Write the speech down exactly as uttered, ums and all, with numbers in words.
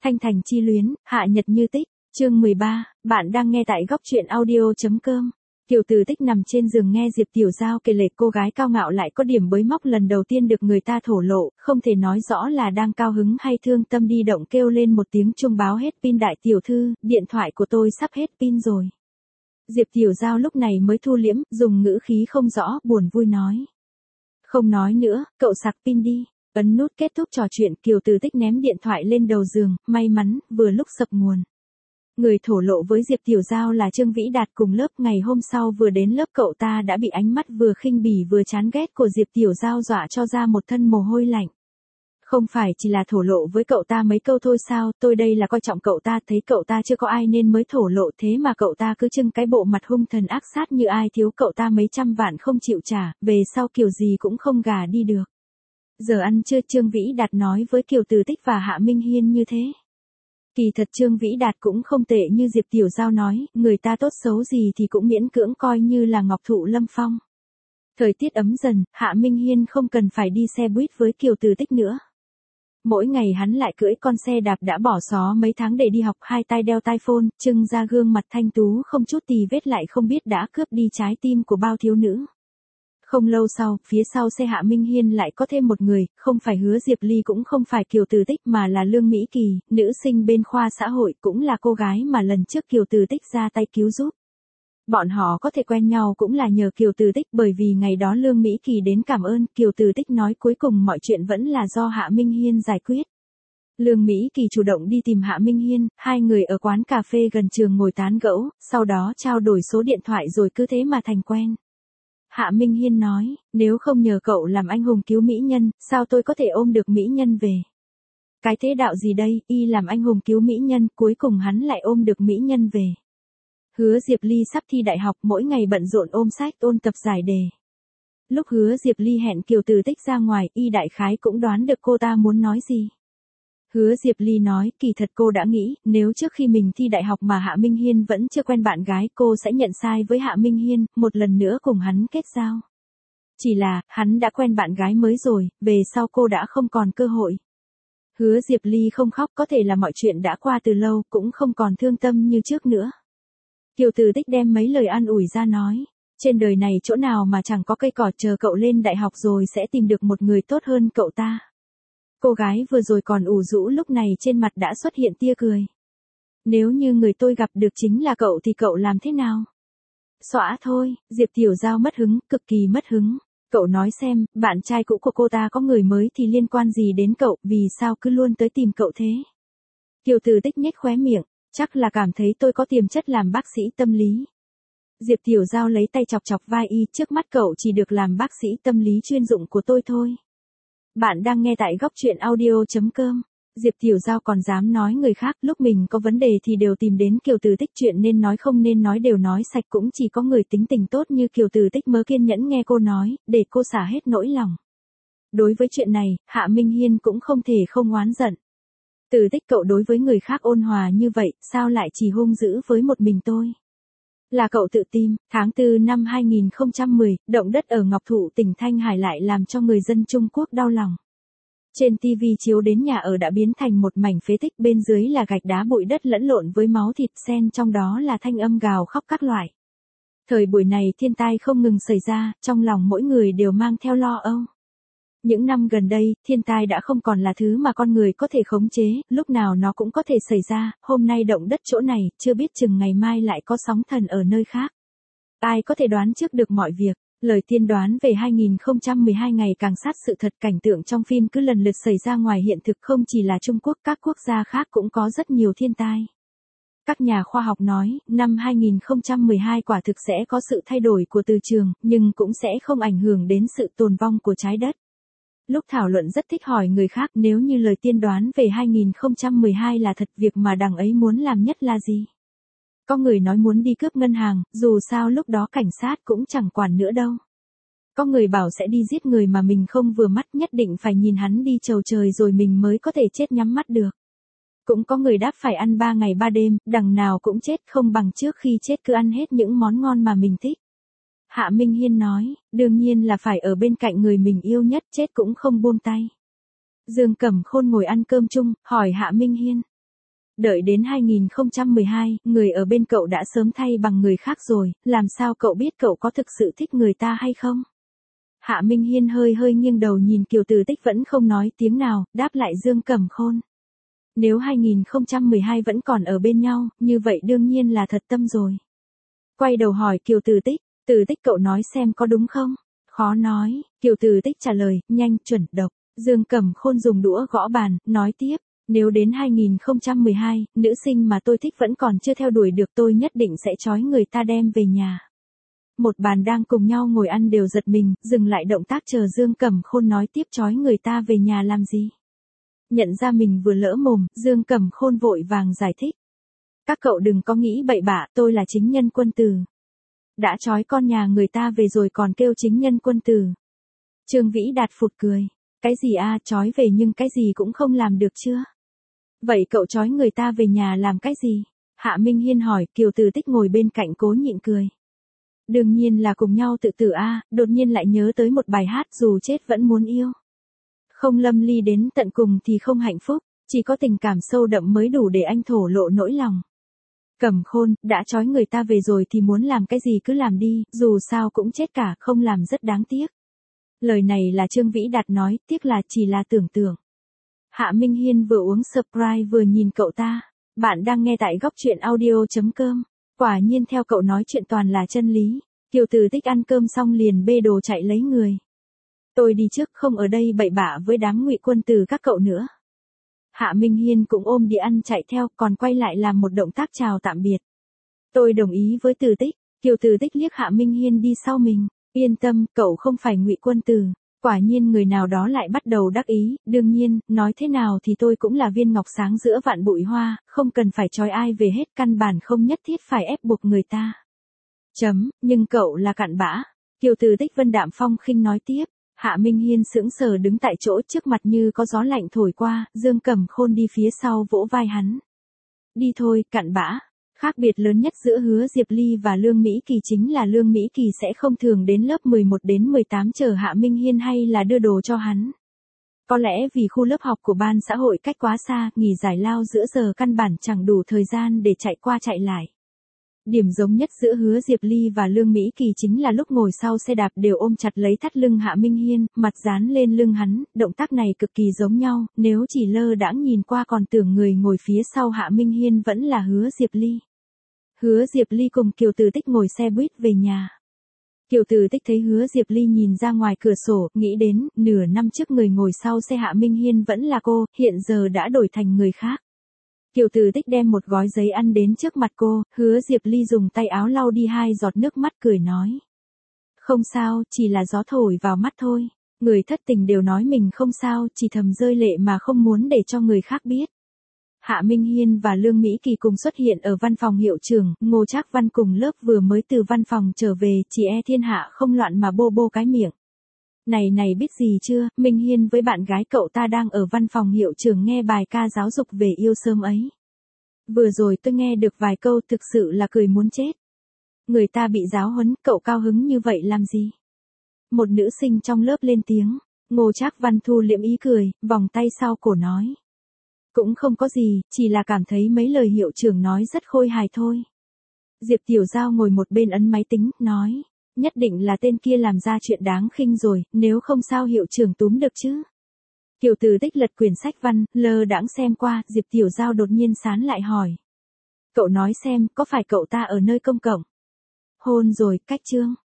Thanh Thành chi luyến, hạ nhật như tích, chương mười ba, bạn đang nghe tại góc truyện audio.com. Kiều Từ Tích nằm trên giường nghe Diệp Tiểu Giao kể lể cô gái cao ngạo lại có điểm bới móc lần đầu tiên được người ta thổ lộ, không thể nói rõ là đang cao hứng hay thương tâm đi động kêu lên một tiếng chuông báo hết pin đại tiểu thư, điện thoại của tôi sắp hết pin rồi. Diệp Tiểu Giao lúc này mới thu liễm, dùng ngữ khí không rõ, buồn vui nói. Không nói nữa, cậu sạc pin đi. Ấn nút kết thúc trò chuyện, Kiều Từ Tích ném điện thoại lên đầu giường, may mắn, vừa lúc sập nguồn. Người thổ lộ với Diệp Tiểu Giao là Trương Vĩ Đạt cùng lớp, ngày hôm sau vừa đến lớp cậu ta đã bị ánh mắt vừa khinh bỉ vừa chán ghét của Diệp Tiểu Giao dọa cho ra một thân mồ hôi lạnh. Không phải chỉ là thổ lộ với cậu ta mấy câu thôi sao, tôi đây là coi trọng cậu ta, thấy cậu ta chưa có ai nên mới thổ lộ, thế mà cậu ta cứ trưng cái bộ mặt hung thần ác sát như ai thiếu cậu ta mấy trăm vạn không chịu trả, về sau kiểu gì cũng không gà đi được. Giờ ăn trưa, Trương Vĩ Đạt nói với Kiều Từ Tích và Hạ Minh Hiên như thế. Kỳ thật Trương Vĩ Đạt cũng không tệ như Diệp Tiểu Giao nói, người ta tốt xấu gì thì cũng miễn cưỡng coi như là ngọc thụ lâm phong. Thời tiết ấm dần, Hạ Minh Hiên không cần phải đi xe buýt với Kiều Từ Tích nữa. Mỗi ngày hắn lại cưỡi con xe đạp đã bỏ xó mấy tháng để đi học, hai tay đeo tai phone, trưng ra gương mặt thanh tú không chút tì vết lại không biết đã cướp đi trái tim của bao thiếu nữ. Không lâu sau, phía sau xe Hạ Minh Hiên lại có thêm một người, không phải Hứa Diệp Ly cũng không phải Kiều Từ Tích mà là Lương Mỹ Kỳ, nữ sinh bên khoa xã hội, cũng là cô gái mà lần trước Kiều Từ Tích ra tay cứu giúp. Bọn họ có thể quen nhau cũng là nhờ Kiều Từ Tích, bởi vì ngày đó Lương Mỹ Kỳ đến cảm ơn, Kiều Từ Tích nói cuối cùng mọi chuyện vẫn là do Hạ Minh Hiên giải quyết. Lương Mỹ Kỳ chủ động đi tìm Hạ Minh Hiên, hai người ở quán cà phê gần trường ngồi tán gẫu, sau đó trao đổi số điện thoại rồi cứ thế mà thành quen. Hạ Minh Hiên nói, nếu không nhờ cậu làm anh hùng cứu mỹ nhân, sao tôi có thể ôm được mỹ nhân về? Cái thế đạo gì đây, y làm anh hùng cứu mỹ nhân, cuối cùng hắn lại ôm được mỹ nhân về. Hứa Diệp Ly sắp thi đại học, mỗi ngày bận rộn ôm sách ôn tập giải đề. Lúc Hứa Diệp Ly hẹn Kiều Từ Tích ra ngoài, y đại khái cũng đoán được cô ta muốn nói gì. Hứa Diệp Ly nói, kỳ thật cô đã nghĩ, nếu trước khi mình thi đại học mà Hạ Minh Hiên vẫn chưa quen bạn gái, cô sẽ nhận sai với Hạ Minh Hiên, một lần nữa cùng hắn kết giao. Chỉ là, hắn đã quen bạn gái mới rồi, về sau cô đã không còn cơ hội. Hứa Diệp Ly không khóc, có thể là mọi chuyện đã qua từ lâu, cũng không còn thương tâm như trước nữa. Kiều Từ Tích đem mấy lời an ủi ra nói, trên đời này chỗ nào mà chẳng có cây cỏ, chờ cậu lên đại học rồi sẽ tìm được một người tốt hơn cậu ta. Cô gái vừa rồi còn ủ rũ lúc này trên mặt đã xuất hiện tia cười. Nếu như người tôi gặp được chính là cậu thì cậu làm thế nào? Xõa thôi, Diệp Tiểu Giao mất hứng, cực kỳ mất hứng. Cậu nói xem, bạn trai cũ của cô ta có người mới thì liên quan gì đến cậu, vì sao cứ luôn tới tìm cậu thế? Kiều Từ Tích nhếch khóe miệng, chắc là cảm thấy tôi có tiềm chất làm bác sĩ tâm lý. Diệp Tiểu Giao lấy tay chọc chọc vai y, trước mắt cậu chỉ được làm bác sĩ tâm lý chuyên dụng của tôi thôi. Bạn đang nghe tại góc truyện audio.com. Diệp Tiểu Giao còn dám nói người khác, lúc mình có vấn đề thì đều tìm đến Kiều Từ Tích, chuyện nên nói không nên nói đều nói sạch, cũng chỉ có người tính tình tốt như Kiều Từ Tích mới kiên nhẫn nghe cô nói, để cô xả hết nỗi lòng. Đối với chuyện này, Hạ Minh Hiên cũng không thể không oán giận. Từ Tích, cậu đối với người khác ôn hòa như vậy, sao lại chỉ hung dữ với một mình tôi? Là cậu tự tìm. Tháng tư năm hai nghìn không trăm mười, động đất ở Ngọc Thụ tỉnh Thanh Hải lại làm cho người dân Trung Quốc đau lòng. Trên ti vi chiếu đến nhà ở đã biến thành một mảnh phế tích, bên dưới là gạch đá bụi đất lẫn lộn với máu thịt, xen trong đó là thanh âm gào khóc các loại. Thời buổi này thiên tai không ngừng xảy ra, trong lòng mỗi người đều mang theo lo âu. Những năm gần đây, thiên tai đã không còn là thứ mà con người có thể khống chế, lúc nào nó cũng có thể xảy ra, hôm nay động đất chỗ này, chưa biết chừng ngày mai lại có sóng thần ở nơi khác. Ai có thể đoán trước được mọi việc, lời tiên đoán về hai nghìn không trăm mười hai ngày càng sát sự thật, cảnh tượng trong phim cứ lần lượt xảy ra ngoài hiện thực, không chỉ là Trung Quốc, các quốc gia khác cũng có rất nhiều thiên tai. Các nhà khoa học nói, năm hai nghìn không trăm mười hai quả thực sẽ có sự thay đổi của từ trường, nhưng cũng sẽ không ảnh hưởng đến sự tồn vong của trái đất. Lúc thảo luận rất thích hỏi người khác, nếu như lời tiên đoán về hai nghìn không trăm mười hai là thật, việc mà đằng ấy muốn làm nhất là gì? Có người nói muốn đi cướp ngân hàng, dù sao lúc đó cảnh sát cũng chẳng quản nữa đâu. Có người bảo sẽ đi giết người mà mình không vừa mắt, nhất định phải nhìn hắn đi chầu trời rồi mình mới có thể chết nhắm mắt được. Cũng có người đáp phải ăn ba ngày ba đêm, đằng nào cũng chết, không bằng trước khi chết cứ ăn hết những món ngon mà mình thích. Hạ Minh Hiên nói, đương nhiên là phải ở bên cạnh người mình yêu nhất, chết cũng không buông tay. Dương Cẩm Khôn ngồi ăn cơm chung, hỏi Hạ Minh Hiên. Đợi đến hai nghìn không trăm mười hai, người ở bên cậu đã sớm thay bằng người khác rồi, làm sao cậu biết cậu có thực sự thích người ta hay không? Hạ Minh Hiên hơi hơi nghiêng đầu nhìn Kiều Từ Tích vẫn không nói tiếng nào, đáp lại Dương Cẩm Khôn. Nếu hai nghìn không trăm mười hai vẫn còn ở bên nhau, như vậy đương nhiên là thật tâm rồi. Quay đầu hỏi Kiều Từ Tích, Từ Tích cậu nói xem có đúng không? Khó nói, Kiều Từ Tích trả lời, nhanh, chuẩn, độc. Dương Cẩm Khôn dùng đũa gõ bàn, nói tiếp, nếu đến hai nghìn không trăm mười hai, nữ sinh mà tôi thích vẫn còn chưa theo đuổi được tôi nhất định sẽ trói người ta đem về nhà. Một bàn đang cùng nhau ngồi ăn đều giật mình, dừng lại động tác chờ Dương Cẩm Khôn nói tiếp trói người ta về nhà làm gì. Nhận ra mình vừa lỡ mồm, Dương Cẩm Khôn vội vàng giải thích. Các cậu đừng có nghĩ bậy bạ, tôi là chính nhân quân tử. Đã trói con nhà người ta về rồi còn kêu chính nhân quân tử. Trương Vĩ Đạt phụt cười. Cái gì a, trói về nhưng cái gì cũng không làm được chưa? Vậy cậu trói người ta về nhà làm cái gì? Hạ Minh Hiên hỏi, Kiều Từ Tích ngồi bên cạnh cố nhịn cười. Đương nhiên là cùng nhau tự tử a, đột nhiên lại nhớ tới một bài hát dù chết vẫn muốn yêu. Không lâm ly đến tận cùng thì không hạnh phúc, chỉ có tình cảm sâu đậm mới đủ để anh thổ lộ nỗi lòng. Cẩm Khôn, đã trói người ta về rồi thì muốn làm cái gì cứ làm đi, dù sao cũng chết cả, không làm rất đáng tiếc. Lời này là Trương Vĩ Đạt nói, tiếc là chỉ là tưởng tượng. Hạ Minh Hiên vừa uống Sprite vừa nhìn cậu ta. Bạn đang nghe tại góc truyện audio chấm com. Quả nhiên theo cậu nói chuyện toàn là chân lý. Kiều Từ Tích ăn cơm xong liền bê đồ chạy lấy người. Tôi đi trước, không ở đây bậy bạ với đám ngụy quân tử các cậu nữa. Hạ Minh Hiên cũng ôm đi ăn chạy theo, còn quay lại làm một động tác chào tạm biệt. Tôi đồng ý với Từ Tích. Kiều Từ Tích liếc Hạ Minh Hiên đi sau mình. Yên tâm, cậu không phải ngụy quân tử. Quả nhiên người nào đó lại bắt đầu đắc ý, đương nhiên, nói thế nào thì tôi cũng là viên ngọc sáng giữa vạn bụi hoa, không cần phải trói ai về hết, căn bản không nhất thiết phải ép buộc người ta. Chấm, nhưng cậu là cặn bã. Kiều Từ Tích Vân đạm phong khinh nói tiếp. Hạ Minh Hiên sững sờ đứng tại chỗ, trước mặt như có gió lạnh thổi qua, Dương Cẩm Khôn đi phía sau vỗ vai hắn. Đi thôi, cặn bã. Khác biệt lớn nhất giữa Hứa Diệp Ly và Lương Mỹ Kỳ chính là Lương Mỹ Kỳ sẽ không thường đến lớp mười một đến mười tám chờ Hạ Minh Hiên hay là đưa đồ cho hắn. Có lẽ vì khu lớp học của ban xã hội cách quá xa, nghỉ giải lao giữa giờ căn bản chẳng đủ thời gian để chạy qua chạy lại. Điểm giống nhất giữa Hứa Diệp Ly và Lương Mỹ Kỳ chính là lúc ngồi sau xe đạp đều ôm chặt lấy thắt lưng Hạ Minh Hiên, mặt dán lên lưng hắn, động tác này cực kỳ giống nhau, nếu chỉ lơ đãng nhìn qua còn tưởng người ngồi phía sau Hạ Minh Hiên vẫn là Hứa Diệp Ly. Hứa Diệp Ly cùng Kiều Từ Tích ngồi xe buýt về nhà. Kiều Từ Tích thấy Hứa Diệp Ly nhìn ra ngoài cửa sổ, nghĩ đến, nửa năm trước người ngồi sau xe Hạ Minh Hiên vẫn là cô, hiện giờ đã đổi thành người khác. Kiều Từ Tích đem một gói giấy ăn đến trước mặt cô, Hứa Diệp Ly dùng tay áo lau đi hai giọt nước mắt cười nói. Không sao, chỉ là gió thổi vào mắt thôi. Người thất tình đều nói mình không sao, chỉ thầm rơi lệ mà không muốn để cho người khác biết. Hạ Minh Hiên và Lương Mỹ Kỳ cùng xuất hiện ở văn phòng hiệu trưởng, Ngô Trác Văn cùng lớp vừa mới từ văn phòng trở về, chỉ e thiên hạ không loạn mà bô bô cái miệng. Này này biết gì chưa, Minh Hiên với bạn gái cậu ta đang ở văn phòng hiệu trưởng nghe bài ca giáo dục về yêu sớm ấy. Vừa rồi tôi nghe được vài câu thực sự là cười muốn chết. Người ta bị giáo huấn, cậu cao hứng như vậy làm gì? Một nữ sinh trong lớp lên tiếng, Ngô Trác Văn thu liễm ý cười, vòng tay sau cổ nói. Cũng không có gì, chỉ là cảm thấy mấy lời hiệu trưởng nói rất khôi hài thôi. Diệp Tiểu Giao ngồi một bên ấn máy tính, nói. Nhất định là tên kia làm ra chuyện đáng khinh rồi, nếu không sao hiệu trưởng túm được chứ. Kiều Từ Tích lật quyển sách văn, lơ đãng xem qua, Diệp Tiểu Giao đột nhiên sán lại hỏi. Cậu nói xem, có phải cậu ta ở nơi công cộng? Hôn rồi, cách chương.